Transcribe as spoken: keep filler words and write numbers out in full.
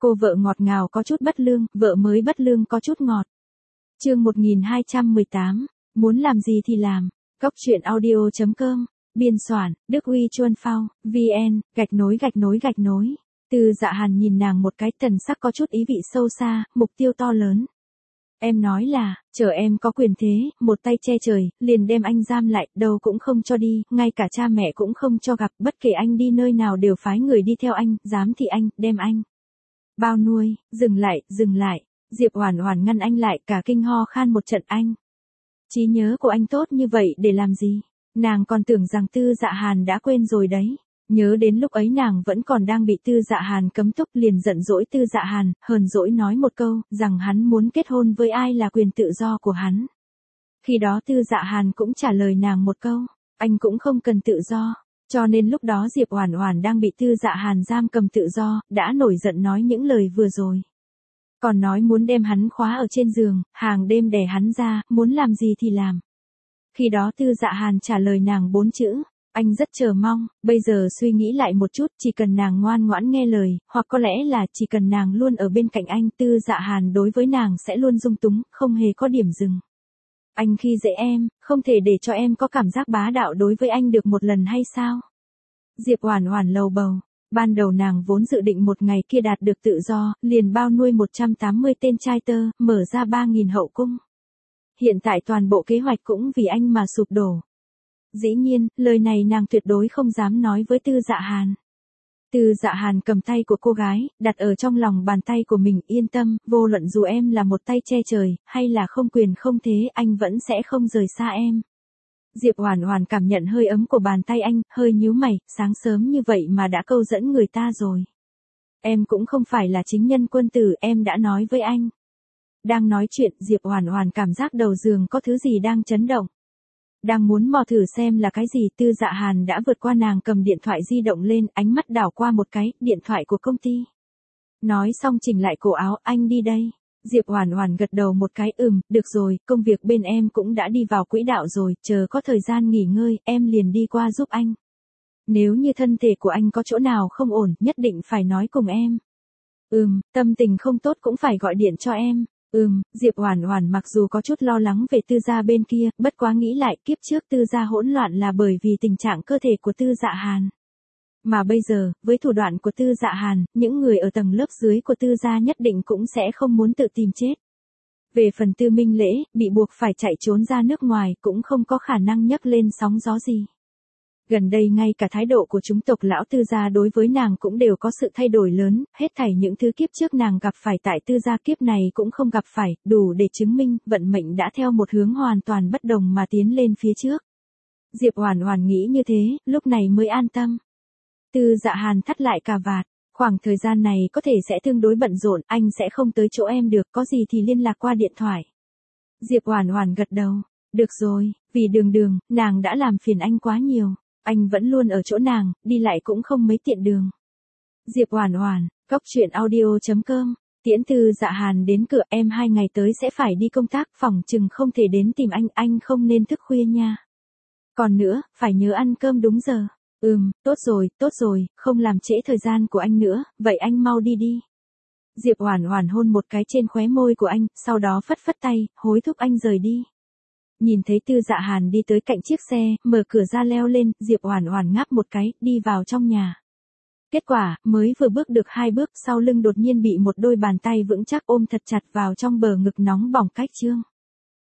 Cô vợ ngọt ngào có chút bất lương, vợ mới bất lương có chút ngọt. Chương một nghìn hai trăm mười tám, muốn làm gì thì làm. Cốc truyện audio chấm com, biên soạn, Đức Uy Chuân Phao, vn, gạch nối gạch nối gạch nối. Từ Dạ Hàn nhìn nàng một cái, thần sắc có chút ý vị sâu xa, mục tiêu to lớn. Em nói là, chờ em có quyền thế, một tay che trời, liền đem anh giam lại, đâu cũng không cho đi, ngay cả cha mẹ cũng không cho gặp, bất kể anh đi nơi nào đều phái người đi theo anh, dám thì anh, đem anh. Bao nuôi, dừng lại, dừng lại, Diệp Oản Oản ngăn anh lại, cả kinh ho khan một trận. Anh. Trí nhớ của anh tốt như vậy để làm gì? Nàng còn tưởng rằng Tư Dạ Hàn đã quên rồi đấy. Nhớ đến lúc ấy nàng vẫn còn đang bị Tư Dạ Hàn cấm túc, liền giận dỗi Tư Dạ Hàn, hờn dỗi nói một câu, rằng hắn muốn kết hôn với ai là quyền tự do của hắn. Khi đó Tư Dạ Hàn cũng trả lời nàng một câu, anh cũng không cần tự do. Cho nên lúc đó Diệp Oản Oản đang bị Tư Dạ Hàn giam cầm tự do, đã nổi giận nói những lời vừa rồi. Còn nói muốn đem hắn khóa ở trên giường, hàng đêm đè hắn ra, muốn làm gì thì làm. Khi đó Tư Dạ Hàn trả lời nàng bốn chữ, anh rất chờ mong, bây giờ suy nghĩ lại một chút, chỉ cần nàng ngoan ngoãn nghe lời, hoặc có lẽ là chỉ cần nàng luôn ở bên cạnh anh, Tư Dạ Hàn đối với nàng sẽ luôn dung túng, không hề có điểm dừng. Anh khi dễ em, không thể để cho em có cảm giác bá đạo đối với anh được một lần hay sao? Diệp Oản Oản lầu bầu, ban đầu nàng vốn dự định một ngày kia đạt được tự do, liền bao nuôi một trăm tám mươi tên trai tơ, mở ra ba nghìn hậu cung. Hiện tại toàn bộ kế hoạch cũng vì anh mà sụp đổ. Dĩ nhiên, lời này nàng tuyệt đối không dám nói với Tư Dạ Hàn. Tư Dạ Hàn cầm tay của cô gái, đặt ở trong lòng bàn tay của mình, yên tâm, vô luận dù em là một tay che trời, hay là không quyền không thế, anh vẫn sẽ không rời xa em. Diệp Oản Oản cảm nhận hơi ấm của bàn tay anh, hơi nhíu mày, sáng sớm như vậy mà đã câu dẫn người ta rồi. Em cũng không phải là chính nhân quân tử, em đã nói với anh. Đang nói chuyện, Diệp Oản Oản cảm giác đầu giường có thứ gì đang chấn động. Đang muốn mò thử xem là cái gì, Tư Dạ Hàn đã vượt qua nàng, cầm điện thoại di động lên, ánh mắt đảo qua một cái, điện thoại của công ty. Nói xong chỉnh lại cổ áo, anh đi đây. Diệp Oản Oản gật đầu một cái, ừm, được rồi, công việc bên em cũng đã đi vào quỹ đạo rồi, chờ có thời gian nghỉ ngơi, em liền đi qua giúp anh. Nếu như thân thể của anh có chỗ nào không ổn, nhất định phải nói cùng em. Ừm, tâm tình không tốt cũng phải gọi điện cho em. Ừm, Diệp Oản Oản mặc dù có chút lo lắng về Tư gia bên kia, bất quá nghĩ lại, kiếp trước Tư gia hỗn loạn là bởi vì tình trạng cơ thể của Tư Dạ Hàn. Mà bây giờ, với thủ đoạn của Tư Dạ Hàn, những người ở tầng lớp dưới của Tư gia nhất định cũng sẽ không muốn tự tìm chết. Về phần Tư Minh Lễ, bị buộc phải chạy trốn ra nước ngoài, cũng không có khả năng nhấc lên sóng gió gì. Gần đây ngay cả thái độ của chúng tộc lão Tư gia đối với nàng cũng đều có sự thay đổi lớn, hết thảy những thứ kiếp trước nàng gặp phải tại Tư gia kiếp này cũng không gặp phải, đủ để chứng minh vận mệnh đã theo một hướng hoàn toàn bất đồng mà tiến lên phía trước. Diệp Oản Oản nghĩ như thế, lúc này mới an tâm. Tư Dạ Hàn thắt lại cà vạt, khoảng thời gian này có thể sẽ tương đối bận rộn, anh sẽ không tới chỗ em được, có gì thì liên lạc qua điện thoại. Diệp Oản Oản gật đầu, được rồi, vì Đường Đường, nàng đã làm phiền anh quá nhiều. Anh vẫn luôn ở chỗ nàng, đi lại cũng không mấy tiện đường. Diệp Oản Oản, cốc truyện audio chấm com, tiễn Tư Dạ Hàn đến cửa, em hai ngày tới sẽ phải đi công tác, phòng chừng không thể đến tìm anh, anh không nên thức khuya nha. Còn nữa, phải nhớ ăn cơm đúng giờ. Ừm, tốt rồi, tốt rồi, không làm trễ thời gian của anh nữa, vậy anh mau đi đi. Diệp Oản Oản hôn một cái trên khóe môi của anh, sau đó phất phất tay, hối thúc anh rời đi. Nhìn thấy Tư Dạ Hàn đi tới cạnh chiếc xe, mở cửa ra leo lên, Diệp Oản Oản ngáp một cái, đi vào trong nhà. Kết quả, mới vừa bước được hai bước, sau lưng đột nhiên bị một đôi bàn tay vững chắc ôm thật chặt vào trong bờ ngực nóng bỏng cách trương.